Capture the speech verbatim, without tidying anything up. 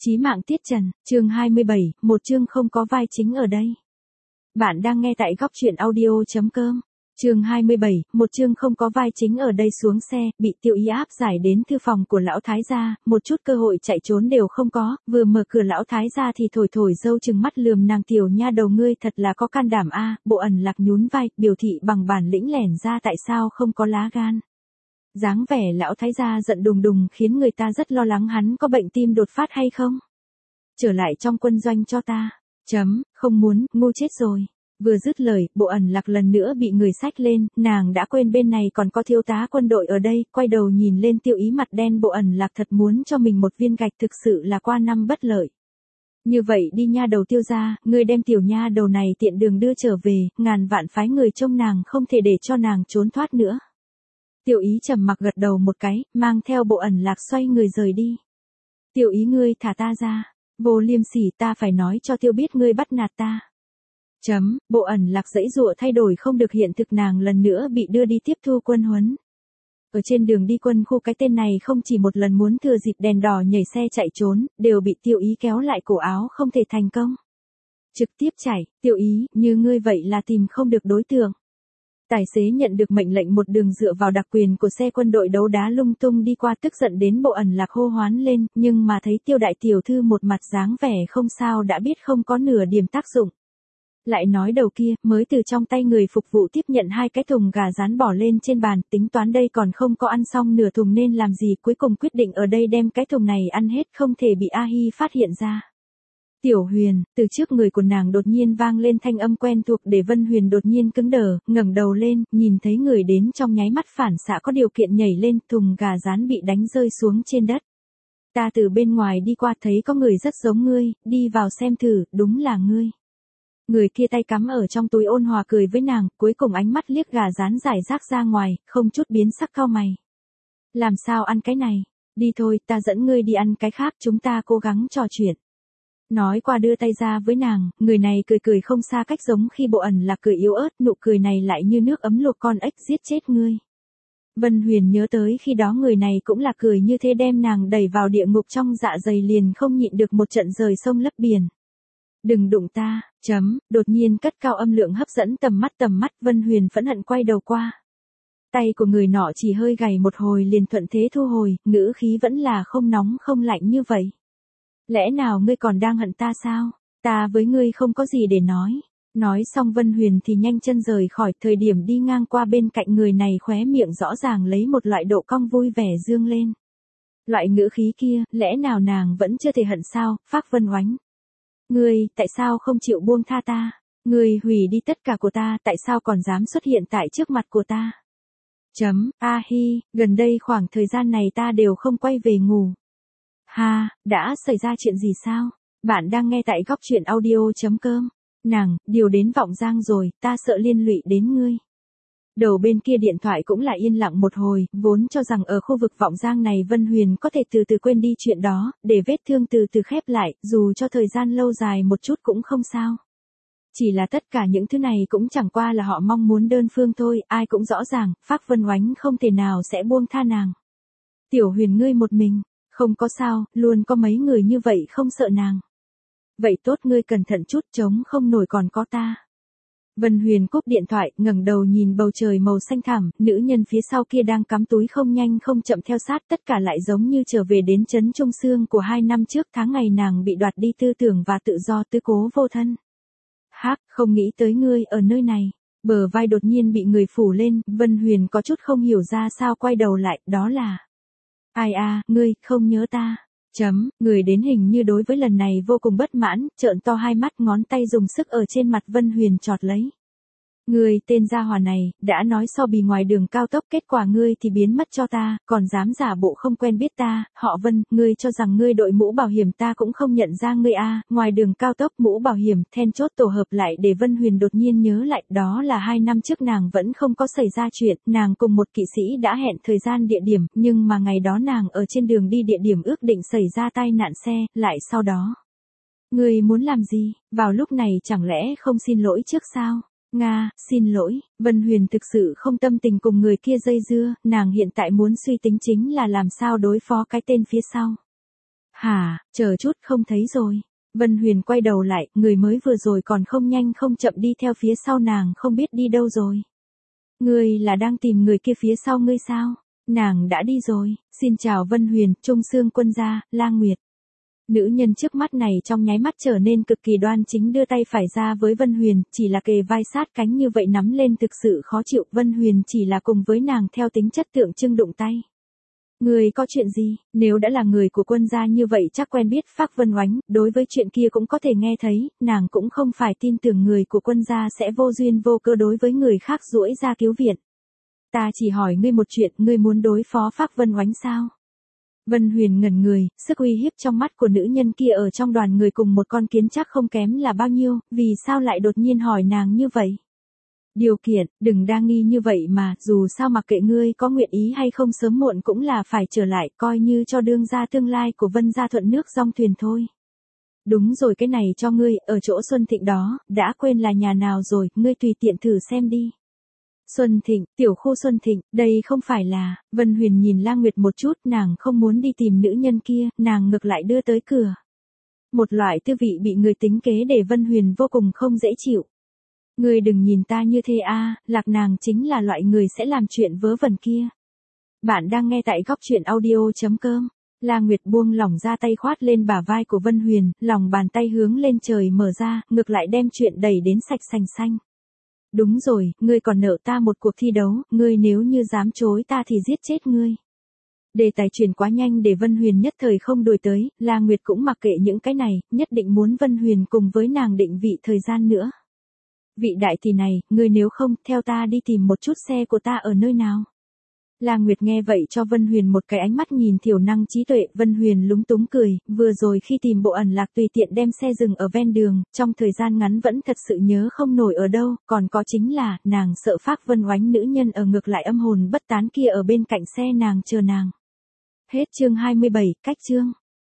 Chí mạng tiết trần, chương hai mươi bảy, một chương không có vai chính ở đây. Bạn đang nghe tại góc truyện audio.com. Chương hai mươi bảy, một chương không có vai chính ở đây. Xuống xe, bị Tiêu Ý áp giải đến thư phòng của lão thái gia, một chút cơ hội chạy trốn đều không có, vừa mở cửa lão thái gia thì thổi thổi dâu chừng mắt lườm nàng, tiểu nha đầu ngươi thật là có can đảm a. Bộ Ẩn Lạc nhún vai, biểu thị bằng bản lĩnh lẻn ra, tại sao không có lá gan. Dáng vẻ lão thái gia giận đùng đùng khiến người ta rất lo lắng hắn có bệnh tim đột phát hay không. Trở lại trong quân doanh cho ta. Chấm, không muốn, ngu chết rồi. Vừa dứt lời, Bộ Ẩn Lạc lần nữa bị người xách lên, nàng đã quên bên này còn có thiếu tá quân đội ở đây, quay đầu nhìn lên Tiêu Ý mặt đen. Bộ Ẩn Lạc thật muốn cho mình một viên gạch, thực sự là qua năm bất lợi. Như vậy đi nha đầu Tiêu gia, ngươi đem tiểu nha đầu này tiện đường đưa trở về, ngàn vạn phái người trông nàng, không thể để cho nàng trốn thoát nữa. Tiêu Ý trầm mặc gật đầu một cái, mang theo Bộ Ẩn Lạc xoay người rời đi. Tiêu Ý ngươi thả ta ra, vô liêm sỉ, ta phải nói cho Tiêu biết ngươi bắt nạt ta. Chấm, Bộ Ẩn Lạc giãy giụa thay đổi không được hiện thực, nàng lần nữa bị đưa đi tiếp thu quân huấn. Ở trên đường đi quân khu, cái tên này không chỉ một lần muốn thừa dịp đèn đỏ nhảy xe chạy trốn, đều bị Tiêu Ý kéo lại cổ áo không thể thành công. Trực tiếp chảy, Tiêu Ý, như ngươi vậy là tìm không được đối tượng. Tài xế nhận được mệnh lệnh một đường dựa vào đặc quyền của xe quân đội đấu đá lung tung đi qua, tức giận đến Bộ Ẩn Lạc hô hoán lên, nhưng mà thấy Tiêu đại tiểu thư một mặt dáng vẻ không sao đã biết không có nửa điểm tác dụng. Lại nói đầu kia, mới từ trong tay người phục vụ tiếp nhận hai cái thùng gà rán bỏ lên trên bàn, tính toán đây còn không có ăn xong nửa thùng nên làm gì, cuối cùng quyết định ở đây đem cái thùng này ăn hết, không thể bị A Hi phát hiện ra. Tiểu Huyền, từ trước người của nàng đột nhiên vang lên thanh âm quen thuộc, để Vân Huyền đột nhiên cứng đờ, ngẩng đầu lên, nhìn thấy người đến trong nháy mắt phản xạ có điều kiện nhảy lên, thùng gà rán bị đánh rơi xuống trên đất. Ta từ bên ngoài đi qua thấy có người rất giống ngươi, đi vào xem thử, đúng là ngươi. Người kia tay cắm ở trong túi ôn hòa cười với nàng, cuối cùng ánh mắt liếc gà rán rải rác ra ngoài, không chút biến sắc cau mày. Làm sao ăn cái này? Đi thôi, ta dẫn ngươi đi ăn cái khác, chúng ta cố gắng trò chuyện. Nói qua đưa tay ra với nàng, người này cười cười không xa cách, giống khi Bộ Ẩn Lạc cười yếu ớt, nụ cười này lại như nước ấm luộc con ếch giết chết ngươi. Vân Huyền nhớ tới khi đó người này cũng là cười như thế, đem nàng đẩy vào địa ngục trong dạ dày, liền không nhịn được một trận rời sông lấp biển. Đừng đụng ta, chấm, đột nhiên cất cao âm lượng hấp dẫn tầm mắt tầm mắt, Vân Huyền phẫn hận quay đầu qua. Tay của người nọ chỉ hơi gảy một hồi liền thuận thế thu hồi, ngữ khí vẫn là không nóng không lạnh như vậy. Lẽ nào ngươi còn đang hận ta sao? Ta với ngươi không có gì để nói. Nói xong Vân Huyền thì nhanh chân rời khỏi, thời điểm đi ngang qua bên cạnh người này khóe miệng rõ ràng lấy một loại độ cong vui vẻ dương lên. Loại ngữ khí kia, lẽ nào nàng vẫn chưa thể hận sao? Phác Vân Oánh. Ngươi, tại sao không chịu buông tha ta? Ngươi hủy đi tất cả của ta, tại sao còn dám xuất hiện tại trước mặt của ta? Chấm, A Hi, gần đây khoảng thời gian này ta đều không quay về ngủ. Ha, đã xảy ra chuyện gì sao? Bạn đang nghe tại góc truyện audio.com. Nàng, điều đến Vọng Giang rồi, ta sợ liên lụy đến ngươi. Đầu bên kia điện thoại cũng là yên lặng một hồi, vốn cho rằng ở khu vực Vọng Giang này Vân Huyền có thể từ từ quên đi chuyện đó, để vết thương từ từ khép lại, dù cho thời gian lâu dài một chút cũng không sao. Chỉ là tất cả những thứ này cũng chẳng qua là họ mong muốn đơn phương thôi, ai cũng rõ ràng, Phác Vân Oánh không thể nào sẽ buông tha nàng. Tiểu Huyền ngươi một mình, không có sao, luôn có mấy người như vậy không sợ nàng. Vậy tốt, ngươi cẩn thận chút, chống không nổi còn có ta. Vân Huyền cúp điện thoại, ngẩng đầu nhìn bầu trời màu xanh thẳm, nữ nhân phía sau kia đang cắm túi không nhanh không chậm theo sát, tất cả lại giống như trở về đến trấn Trung Sương của hai năm trước, tháng ngày nàng bị đoạt đi tư tưởng và tự do, tứ cố vô thân. Hắc, không nghĩ tới ngươi ở nơi này. Bờ vai đột nhiên bị người phủ lên, Vân Huyền có chút không hiểu ra sao, quay đầu lại, đó là... Ai à, ngươi, không nhớ ta. Chấm, người đến hình như đối với lần này vô cùng bất mãn, trợn to hai mắt, ngón tay dùng sức ở trên mặt Vân Huyền chọt lấy. Ngươi, tên gia hỏa này, đã nói so bì ngoài đường cao tốc, kết quả ngươi thì biến mất cho ta, còn dám giả bộ không quen biết ta, họ Vân, ngươi cho rằng ngươi đội mũ bảo hiểm ta cũng không nhận ra ngươi à, ngoài đường cao tốc mũ bảo hiểm, then chốt tổ hợp lại, để Vân Huyền đột nhiên nhớ lại, đó là hai năm trước nàng vẫn không có xảy ra chuyện, nàng cùng một kỵ sĩ đã hẹn thời gian địa điểm, nhưng mà ngày đó nàng ở trên đường đi địa điểm ước định xảy ra tai nạn xe, lại sau đó. Ngươi muốn làm gì, vào lúc này chẳng lẽ không xin lỗi trước sao? Nga, xin lỗi, Vân Huyền thực sự không tâm tình cùng người kia dây dưa, nàng hiện tại muốn suy tính chính là làm sao đối phó cái tên phía sau. Hả, chờ chút không thấy rồi. Vân Huyền quay đầu lại, người mới vừa rồi còn không nhanh không chậm đi theo phía sau nàng không biết đi đâu rồi. Ngươi là đang tìm người kia phía sau ngươi sao? Nàng đã đi rồi, xin chào Vân Huyền, Trung Sương Quân gia, Lang Nguyệt. Nữ nhân trước mắt này trong nháy mắt trở nên cực kỳ đoan chính đưa tay phải ra với Vân Huyền, chỉ là kề vai sát cánh như vậy nắm lên thực sự khó chịu. Vân Huyền chỉ là cùng với nàng theo tính chất tượng trưng đụng tay. Người có chuyện gì, nếu đã là người của quân gia như vậy chắc quen biết Phác Vân Oánh, đối với chuyện kia cũng có thể nghe thấy, nàng cũng không phải tin tưởng người của quân gia sẽ vô duyên vô cơ đối với người khác duỗi ra cứu viện. Ta chỉ hỏi ngươi một chuyện, ngươi muốn đối phó Phác Vân Oánh sao? Vân Huyền ngẩn người, sức uy hiếp trong mắt của nữ nhân kia ở trong đoàn người cùng một con kiến chắc không kém là bao nhiêu, vì sao lại đột nhiên hỏi nàng như vậy? Điều kiện, đừng đa nghi như vậy mà, dù sao mặc kệ ngươi có nguyện ý hay không sớm muộn cũng là phải trở lại, coi như cho đương gia tương lai của Vân gia thuận nước dong thuyền thôi. Đúng rồi, cái này cho ngươi, ở chỗ Xuân Thịnh đó, đã quên là nhà nào rồi, ngươi tùy tiện thử xem đi. Xuân Thịnh, tiểu khu Xuân Thịnh, đây không phải là, Vân Huyền nhìn Lang Nguyệt một chút, nàng không muốn đi tìm nữ nhân kia, nàng ngược lại đưa tới cửa. Một loại tư vị bị người tính kế để Vân Huyền vô cùng không dễ chịu. Ngươi đừng nhìn ta như thế a, Lạc nàng chính là loại người sẽ làm chuyện vớ vẩn kia. Bạn đang nghe tại góc truyện audio chấm com. Lang Nguyệt buông lỏng ra tay khoát lên bả vai của Vân Huyền, lòng bàn tay hướng lên trời mở ra, ngược lại đem chuyện đẩy đến sạch sành xanh. Đúng rồi, ngươi còn nợ ta một cuộc thi đấu, ngươi nếu như dám chối ta thì giết chết ngươi. Đề tài chuyển quá nhanh để Vân Huyền nhất thời không đuổi tới, Lang Nguyệt cũng mặc kệ những cái này, nhất định muốn Vân Huyền cùng với nàng định vị thời gian nữa. Vị đại tỷ này, ngươi nếu không, theo ta đi tìm một chút xe của ta ở nơi nào. Lang Nguyệt nghe vậy cho Vân Huyền một cái ánh mắt nhìn thiểu năng trí tuệ, Vân Huyền lúng túng cười, vừa rồi khi tìm bộ ẩn lạc tùy tiện đem xe dừng ở ven đường, trong thời gian ngắn vẫn thật sự nhớ không nổi ở đâu, còn có chính là, nàng sợ Phác Vân Oánh nữ nhân ở ngược lại âm hồn bất tán kia ở bên cạnh xe nàng chờ nàng. Hết chương hai mươi bảy, cách chương.